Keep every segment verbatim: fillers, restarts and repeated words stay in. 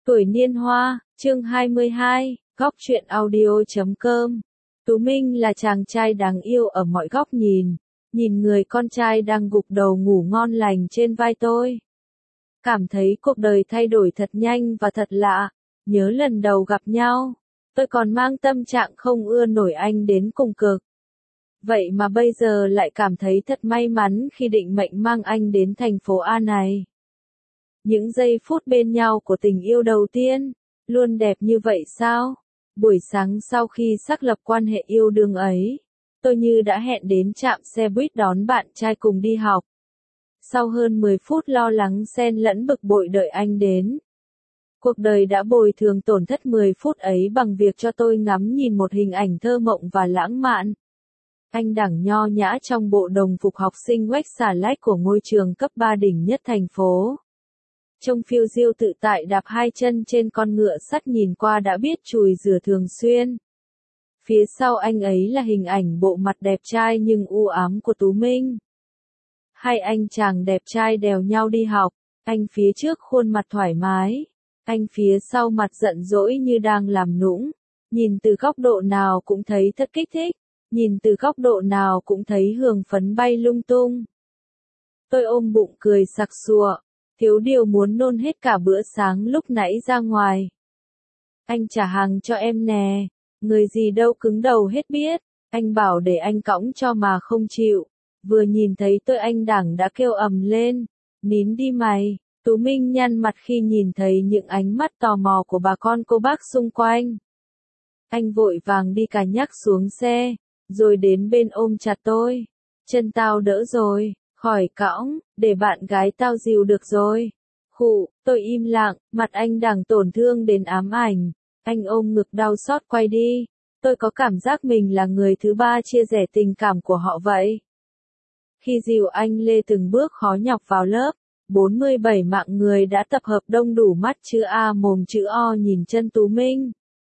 Tuổi niên hoa, chương hai mươi hai, góc truyện audio chấm com. Tú Minh là chàng trai đáng yêu ở mọi góc nhìn, nhìn người con trai đang gục đầu ngủ ngon lành trên vai tôi. Cảm thấy cuộc đời thay đổi thật nhanh và thật lạ, nhớ lần đầu gặp nhau, tôi còn mang tâm trạng không ưa nổi anh đến cùng cực. Vậy mà bây giờ lại cảm thấy thật may mắn khi định mệnh mang anh đến thành phố A này. Những giây phút bên nhau của tình yêu đầu tiên, luôn đẹp như vậy sao? Buổi sáng sau khi xác lập quan hệ yêu đương ấy, tôi như đã hẹn đến trạm xe buýt đón bạn trai cùng đi học. Sau hơn mười phút lo lắng xen lẫn bực bội đợi anh đến, cuộc đời đã bồi thường tổn thất mười phút ấy bằng việc cho tôi ngắm nhìn một hình ảnh thơ mộng và lãng mạn. Anh đẳng nho nhã trong bộ đồng phục học sinh quách xà lách của ngôi trường cấp ba đỉnh nhất thành phố. Trông phiêu diêu tự tại đạp hai chân trên con ngựa sắt nhìn qua đã biết chùi rửa thường xuyên. Phía sau anh ấy là hình ảnh bộ mặt đẹp trai nhưng u ám của Tú Minh. Hai anh chàng đẹp trai đèo nhau đi học, anh phía trước khuôn mặt thoải mái, anh phía sau mặt giận dỗi như đang làm nũng, nhìn từ góc độ nào cũng thấy thật kích thích, nhìn từ góc độ nào cũng thấy hương phấn bay lung tung. Tôi ôm bụng cười sặc sụa, thiếu điều muốn nôn hết cả bữa sáng lúc nãy ra ngoài. Anh trả hàng cho em nè, người gì đâu cứng đầu hết biết, anh bảo để anh cõng cho mà không chịu, vừa nhìn thấy tôi anh đảng đã kêu ầm lên, nín đi mày. Tú Minh nhăn mặt khi nhìn thấy những ánh mắt tò mò của bà con cô bác xung quanh. Anh vội vàng đi cà nhắc xuống xe, rồi đến bên ôm chặt tôi. Chân tao đỡ rồi, khỏi cõng, để bạn gái tao dìu được rồi. Khụ, tôi im lặng, mặt anh đằng tổn thương đến ám ảnh. Anh ôm ngực đau xót quay đi. Tôi có cảm giác mình là người thứ ba chia sẻ tình cảm của họ vậy. Khi dìu anh lê từng bước khó nhọc vào lớp, bốn mươi bảy mạng người đã tập hợp đông đủ mắt chữ A mồm chữ O nhìn chân Tú Minh.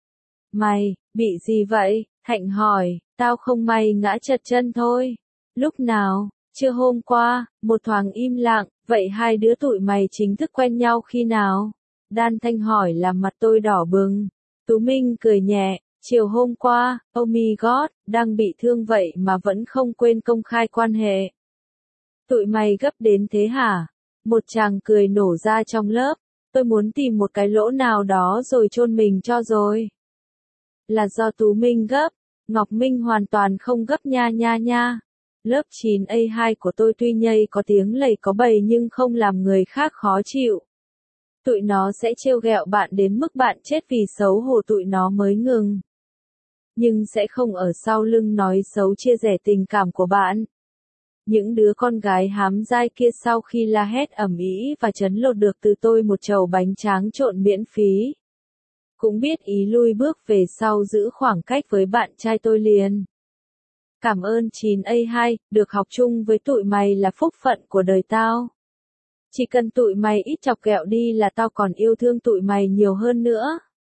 Mày, bị gì vậy? Hạnh hỏi, tao không may ngã trật chân thôi. Lúc nào? Chưa hôm qua, một thoáng im lặng, vậy hai đứa tụi mày chính thức quen nhau khi nào? Đan Thanh hỏi làm mặt tôi đỏ bừng. Tú Minh cười nhẹ, chiều hôm qua, oh my god, đang bị thương vậy mà vẫn không quên công khai quan hệ. Tụi mày gấp đến thế hả? Một chàng cười nổ ra trong lớp, tôi muốn tìm một cái lỗ nào đó rồi chôn mình cho rồi. Là do Tú Minh gấp, Ngọc Minh hoàn toàn không gấp nha nha nha. Lớp chín A hai của tôi tuy nhây có tiếng lầy có bầy nhưng không làm người khác khó chịu. Tụi nó sẽ trêu ghẹo bạn đến mức bạn chết vì xấu hổ tụi nó mới ngừng. Nhưng sẽ không ở sau lưng nói xấu chia rẽ tình cảm của bạn. Những đứa con gái hám dai kia sau khi la hét ầm ĩ và trấn lột được từ tôi một chầu bánh tráng trộn miễn phí, cũng biết ý lui bước về sau giữ khoảng cách với bạn trai tôi liền. Cảm ơn chín A hai, được học chung với tụi mày là phúc phận của đời tao. Chỉ cần tụi mày ít chọc ghẹo đi là tao còn yêu thương tụi mày nhiều hơn nữa.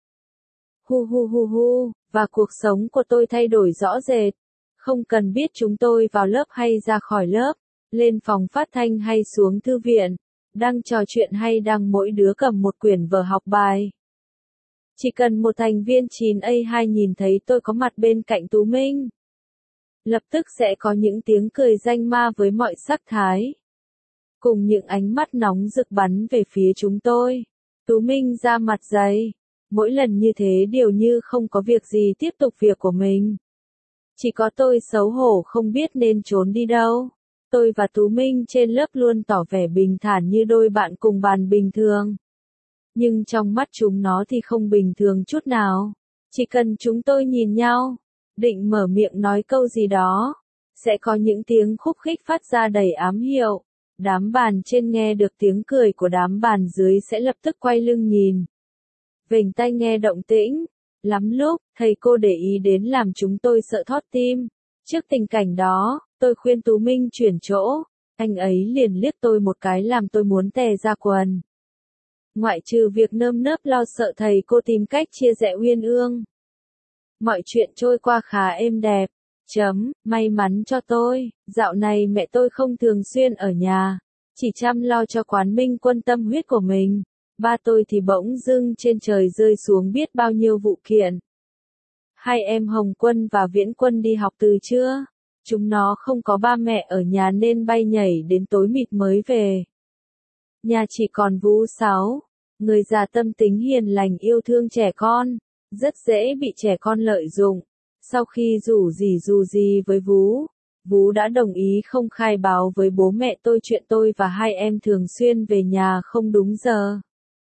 Hu hu hu hu, và cuộc sống của tôi thay đổi rõ rệt. Không cần biết chúng tôi vào lớp hay ra khỏi lớp, lên phòng phát thanh hay xuống thư viện, đang trò chuyện hay đang mỗi đứa cầm một quyển vở học bài. Chỉ cần một thành viên chín A hai nhìn thấy tôi có mặt bên cạnh Tú Minh, lập tức sẽ có những tiếng cười danh ma với mọi sắc thái, cùng những ánh mắt nóng rực bắn về phía chúng tôi. Tú Minh ra mặt dày, mỗi lần như thế đều như không có việc gì tiếp tục việc của mình. Chỉ có tôi xấu hổ không biết nên trốn đi đâu. Tôi và Tú Minh trên lớp luôn tỏ vẻ bình thản như đôi bạn cùng bàn bình thường. Nhưng trong mắt chúng nó thì không bình thường chút nào. Chỉ cần chúng tôi nhìn nhau, định mở miệng nói câu gì đó, sẽ có những tiếng khúc khích phát ra đầy ám hiệu. Đám bàn trên nghe được tiếng cười của đám bàn dưới sẽ lập tức quay lưng nhìn, vểnh tai nghe động tĩnh. Lắm lúc, thầy cô để ý đến làm chúng tôi sợ thót tim. Trước tình cảnh đó, tôi khuyên Tú Minh chuyển chỗ, anh ấy liền liếc tôi một cái làm tôi muốn tè ra quần. Ngoại trừ việc nơm nớp lo sợ thầy cô tìm cách chia rẽ uyên ương, mọi chuyện trôi qua khá êm đẹp. Chấm, may mắn cho tôi, dạo này mẹ tôi không thường xuyên ở nhà, chỉ chăm lo cho Quán Minh Quân tâm huyết của mình. ba tôi thì bỗng dưng trên trời rơi xuống biết bao nhiêu vụ kiện. Hai em Hồng Quân và Viễn Quân đi học từ trưa. Chúng nó không có ba mẹ ở nhà nên bay nhảy đến tối mịt mới về. Nhà chỉ còn Vú Sáu, người già tâm tính hiền lành yêu thương trẻ con, rất dễ bị trẻ con lợi dụng. Sau khi rủ rỉ rù gì với Vú, Vú đã đồng ý không khai báo với bố mẹ tôi chuyện tôi và hai em thường xuyên về nhà không đúng giờ.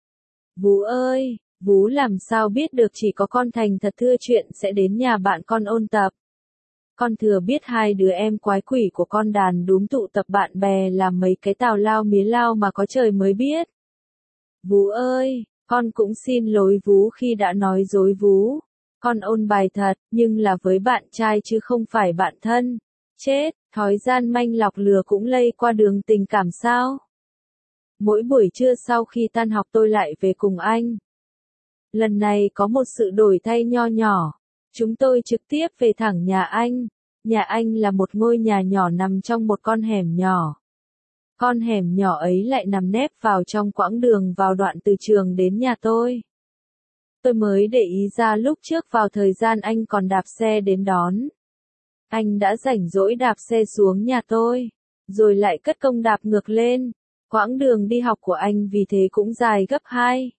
Vú ơi, Vú làm sao biết được chỉ có con thành thật thưa chuyện sẽ đến nhà bạn con ôn tập. Con thừa biết hai đứa em quái quỷ của con đàn đúm tụ tập bạn bè làm mấy cái tào lao mía lao mà có trời mới biết. Vú ơi, con cũng xin lỗi Vú khi đã nói dối Vú. Con ôn bài thật, nhưng là với bạn trai chứ không phải bạn thân. Chết, thói gian manh lọc lừa cũng lây qua đường tình cảm sao? Mỗi buổi trưa sau khi tan học tôi lại về cùng anh. Lần này có một sự đổi thay nho nhỏ. Chúng tôi trực tiếp về thẳng nhà anh. Nhà anh là một ngôi nhà nhỏ nằm trong một con hẻm nhỏ. Con hẻm nhỏ ấy lại nằm nép vào trong quãng đường vào đoạn từ trường đến nhà tôi. Tôi mới để ý ra lúc trước vào thời gian anh còn đạp xe đến đón. Anh đã rảnh rỗi đạp xe xuống nhà tôi, rồi lại cất công đạp ngược lên. Quãng đường đi học của anh vì thế cũng dài gấp hai.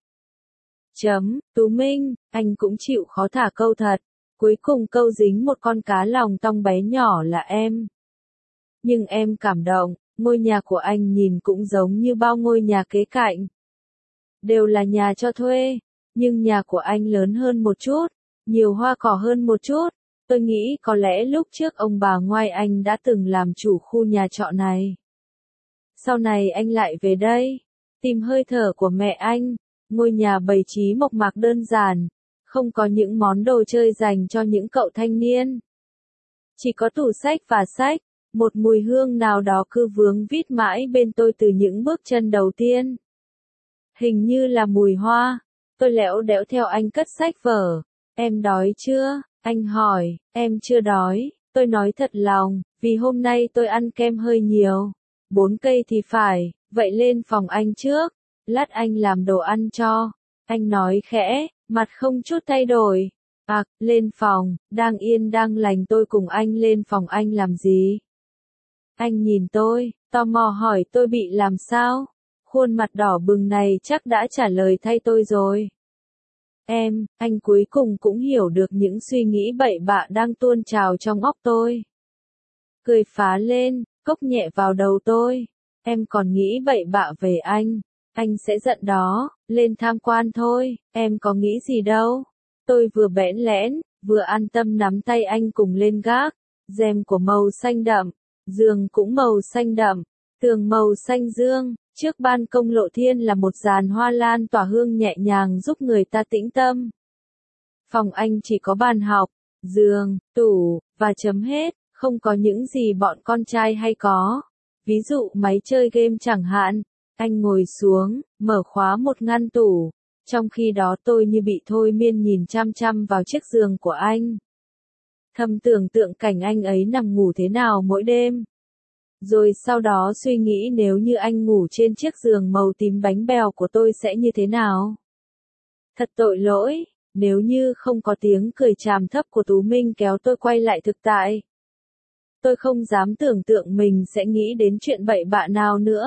Chấm, Tú Minh, anh cũng chịu khó thả câu thật. Cuối cùng câu dính một con cá lòng tong bé nhỏ là em. Nhưng em cảm động, ngôi nhà của anh nhìn cũng giống như bao ngôi nhà kế cạnh. Đều là nhà cho thuê, nhưng nhà của anh lớn hơn một chút, nhiều hoa cỏ hơn một chút. Tôi nghĩ có lẽ lúc trước ông bà ngoại anh đã từng làm chủ khu nhà trọ này. Sau này anh lại về đây, tìm hơi thở của mẹ anh, ngôi nhà bày trí mộc mạc đơn giản, không có những món đồ chơi dành cho những cậu thanh niên. Chỉ có tủ sách và sách, một mùi hương nào đó cứ vướng vít mãi bên tôi từ những bước chân đầu tiên. Hình như là mùi hoa, tôi lẽo đẽo theo anh cất sách vở. Em đói chưa? Anh hỏi, em chưa đói, tôi nói thật lòng, vì hôm nay tôi ăn kem hơi nhiều. Bốn cây thì phải, vậy lên phòng anh trước, lát anh làm đồ ăn cho. Anh nói khẽ, mặt không chút thay đổi. À, lên phòng, đang yên đang lành tôi cùng anh lên phòng anh làm gì? Anh nhìn tôi, tò mò hỏi tôi bị làm sao? Khuôn mặt đỏ bừng này chắc đã trả lời thay tôi rồi. Em, anh cuối cùng cũng hiểu được những suy nghĩ bậy bạ đang tuôn trào trong óc tôi. Cười phá lên, cốc nhẹ vào đầu tôi. Em còn nghĩ bậy bạ về anh. Anh sẽ giận đó, lên tham quan thôi, em có nghĩ gì đâu. Tôi vừa bẽn lẽn, vừa an tâm nắm tay anh cùng lên gác. Rèm của màu xanh đậm, giường cũng màu xanh đậm, tường màu xanh dương. Trước ban công lộ thiên là một dàn hoa lan tỏa hương nhẹ nhàng giúp người ta tĩnh tâm. Phòng anh chỉ có bàn học, giường, tủ, và chấm hết, không có những gì bọn con trai hay có. Ví dụ máy chơi game chẳng hạn. Anh ngồi xuống, mở khóa một ngăn tủ. Trong khi đó tôi như bị thôi miên nhìn chăm chăm vào chiếc giường của anh. Thầm tưởng tượng cảnh anh ấy nằm ngủ thế nào mỗi đêm. Rồi sau đó suy nghĩ nếu như anh ngủ trên chiếc giường màu tím bánh bèo của tôi sẽ như thế nào. Thật tội lỗi, nếu như không có tiếng cười tràm thấp của Tú Minh kéo tôi quay lại thực tại. Tôi không dám tưởng tượng mình sẽ nghĩ đến chuyện bậy bạ nào nữa.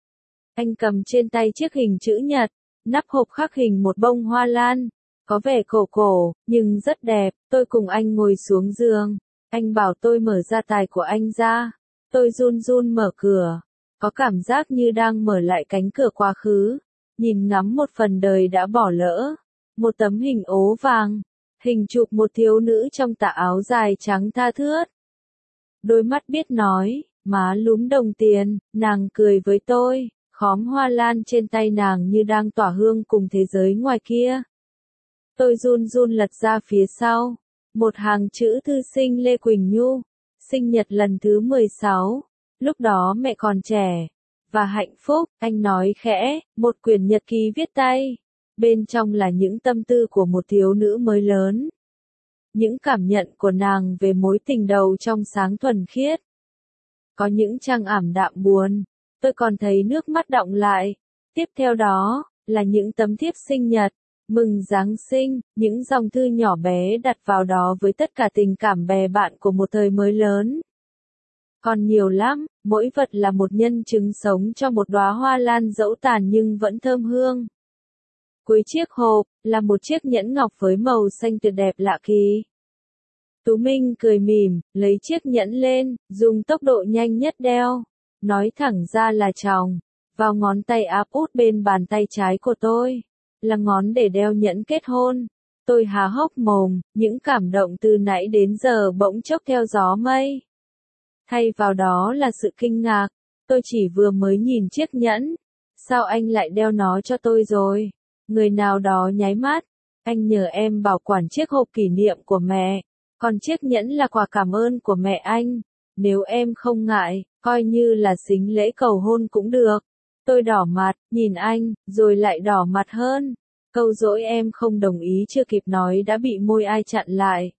Anh cầm trên tay chiếc hình chữ nhật, nắp hộp khắc hình một bông hoa lan. Có vẻ cổ cổ, nhưng rất đẹp. Tôi cùng anh ngồi xuống giường. Anh bảo tôi mở gia tài của anh ra. Tôi run run mở cửa. Có cảm giác như đang mở lại cánh cửa quá khứ. Nhìn ngắm một phần đời đã bỏ lỡ. Một tấm hình ố vàng. Hình chụp một thiếu nữ trong tà áo dài trắng tha thướt. Đôi mắt biết nói, má lúm đồng tiền, nàng cười với tôi. Khóm hoa lan trên tay nàng như đang tỏa hương cùng thế giới ngoài kia. Tôi run run lật ra phía sau. Một hàng chữ thư sinh Lê Quỳnh Nhu. Sinh nhật lần thứ mười sáu. Lúc đó mẹ còn trẻ. Và hạnh phúc, anh nói khẽ, một quyển nhật ký viết tay. Bên trong là những tâm tư của một thiếu nữ mới lớn. Những cảm nhận của nàng về mối tình đầu trong sáng thuần khiết. Có những trang ảm đạm buồn. Tôi còn thấy nước mắt đọng lại. Tiếp theo đó, là những tấm thiếp sinh nhật, mừng Giáng sinh, những dòng thư nhỏ bé đặt vào đó với tất cả tình cảm bè bạn của một thời mới lớn. Còn nhiều lắm, mỗi vật là một nhân chứng sống cho một đóa hoa lan dẫu tàn nhưng vẫn thơm hương. Cuối chiếc hộp, là một chiếc nhẫn ngọc với màu xanh tuyệt đẹp lạ kỳ. Tú Minh cười mỉm, lấy chiếc nhẫn lên, dùng tốc độ nhanh nhất đeo. Nói thẳng ra là tròng, vào ngón tay áp út bên bàn tay trái của tôi. Là ngón để đeo nhẫn kết hôn. Tôi há hốc mồm, những cảm động từ nãy đến giờ bỗng chốc theo gió mây. Thay vào đó là sự kinh ngạc, tôi chỉ vừa mới nhìn chiếc nhẫn. Sao anh lại đeo nó cho tôi rồi? Người nào đó nháy mắt, anh nhờ em bảo quản chiếc hộp kỷ niệm của mẹ, còn chiếc nhẫn là quà cảm ơn của mẹ anh. Nếu em không ngại, coi như là sính lễ cầu hôn cũng được. Tôi đỏ mặt, nhìn anh, rồi lại đỏ mặt hơn. Câu dỗi em không đồng ý chưa kịp nói đã bị môi ai chặn lại.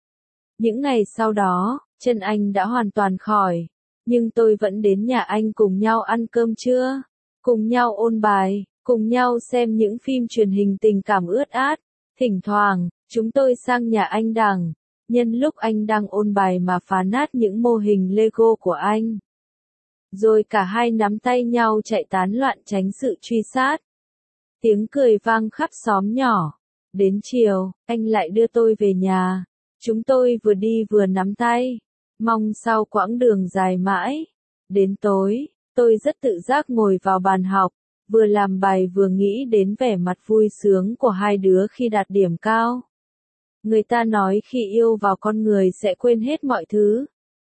Những ngày sau đó, chân anh đã hoàn toàn khỏi, nhưng tôi vẫn đến nhà anh cùng nhau ăn cơm trưa, cùng nhau ôn bài, cùng nhau xem những phim truyền hình tình cảm ướt át. Thỉnh thoảng, chúng tôi sang nhà anh Đằng, nhân lúc anh đang ôn bài mà phá nát những mô hình Lego của anh. Rồi cả hai nắm tay nhau chạy tán loạn tránh sự truy sát. Tiếng cười vang khắp xóm nhỏ. Đến chiều, anh lại đưa tôi về nhà. Chúng tôi vừa đi vừa nắm tay. Mong sau quãng đường dài mãi. Đến tối, tôi rất tự giác ngồi vào bàn học, vừa làm bài vừa nghĩ đến vẻ mặt vui sướng của hai đứa khi đạt điểm cao. Người ta nói khi yêu vào con người sẽ quên hết mọi thứ.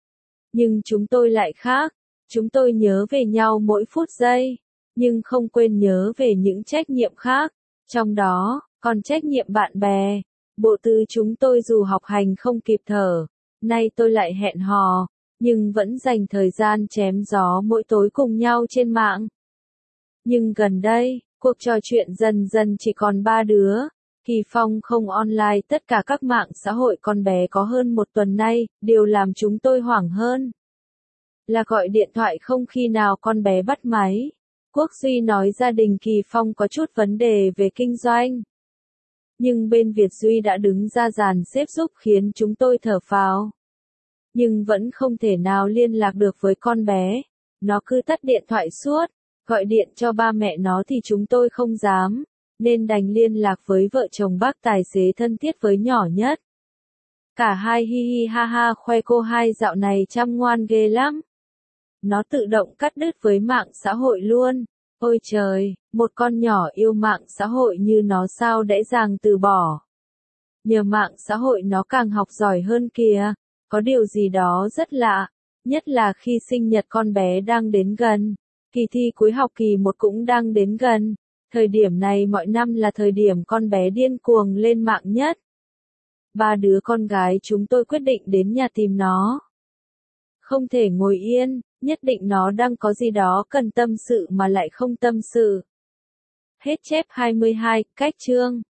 Nhưng chúng tôi lại khác. Chúng tôi nhớ về nhau mỗi phút giây, nhưng không quên nhớ về những trách nhiệm khác. Trong đó, còn trách nhiệm bạn bè. Bộ tư chúng tôi dù học hành không kịp thở, nay tôi lại hẹn hò, nhưng vẫn dành thời gian chém gió mỗi tối cùng nhau trên mạng. Nhưng gần đây, cuộc trò chuyện dần dần chỉ còn ba đứa. Kỳ Phong không online tất cả các mạng xã hội con bé có hơn một tuần nay, điều làm chúng tôi hoảng hơn là gọi điện thoại không khi nào con bé bắt máy. Quốc Duy nói gia đình Kỳ Phong có chút vấn đề về kinh doanh. Nhưng bên Việt Duy đã đứng ra dàn xếp giúp khiến chúng tôi thở phào. Nhưng vẫn không thể nào liên lạc được với con bé. Nó cứ tắt điện thoại suốt, gọi điện cho ba mẹ nó thì chúng tôi không dám, nên đành liên lạc với vợ chồng bác tài xế thân thiết với nhỏ nhất. Cả hai hi hi ha ha khoe cô hai dạo này chăm ngoan ghê lắm. Nó tự động cắt đứt với mạng xã hội luôn. Ôi trời, một con nhỏ yêu mạng xã hội như nó sao dễ dàng từ bỏ. Nhờ mạng xã hội nó càng học giỏi hơn kìa. Có điều gì đó rất lạ, nhất là khi sinh nhật con bé đang đến gần. Kỳ thi cuối học kỳ một cũng đang đến gần. Thời điểm này mọi năm là thời điểm con bé điên cuồng lên mạng nhất. Ba đứa con gái chúng tôi quyết định đến nhà tìm nó. Không thể ngồi yên, nhất định nó đang có gì đó cần tâm sự mà lại không tâm sự. Hết chép hai mươi hai, cách chương.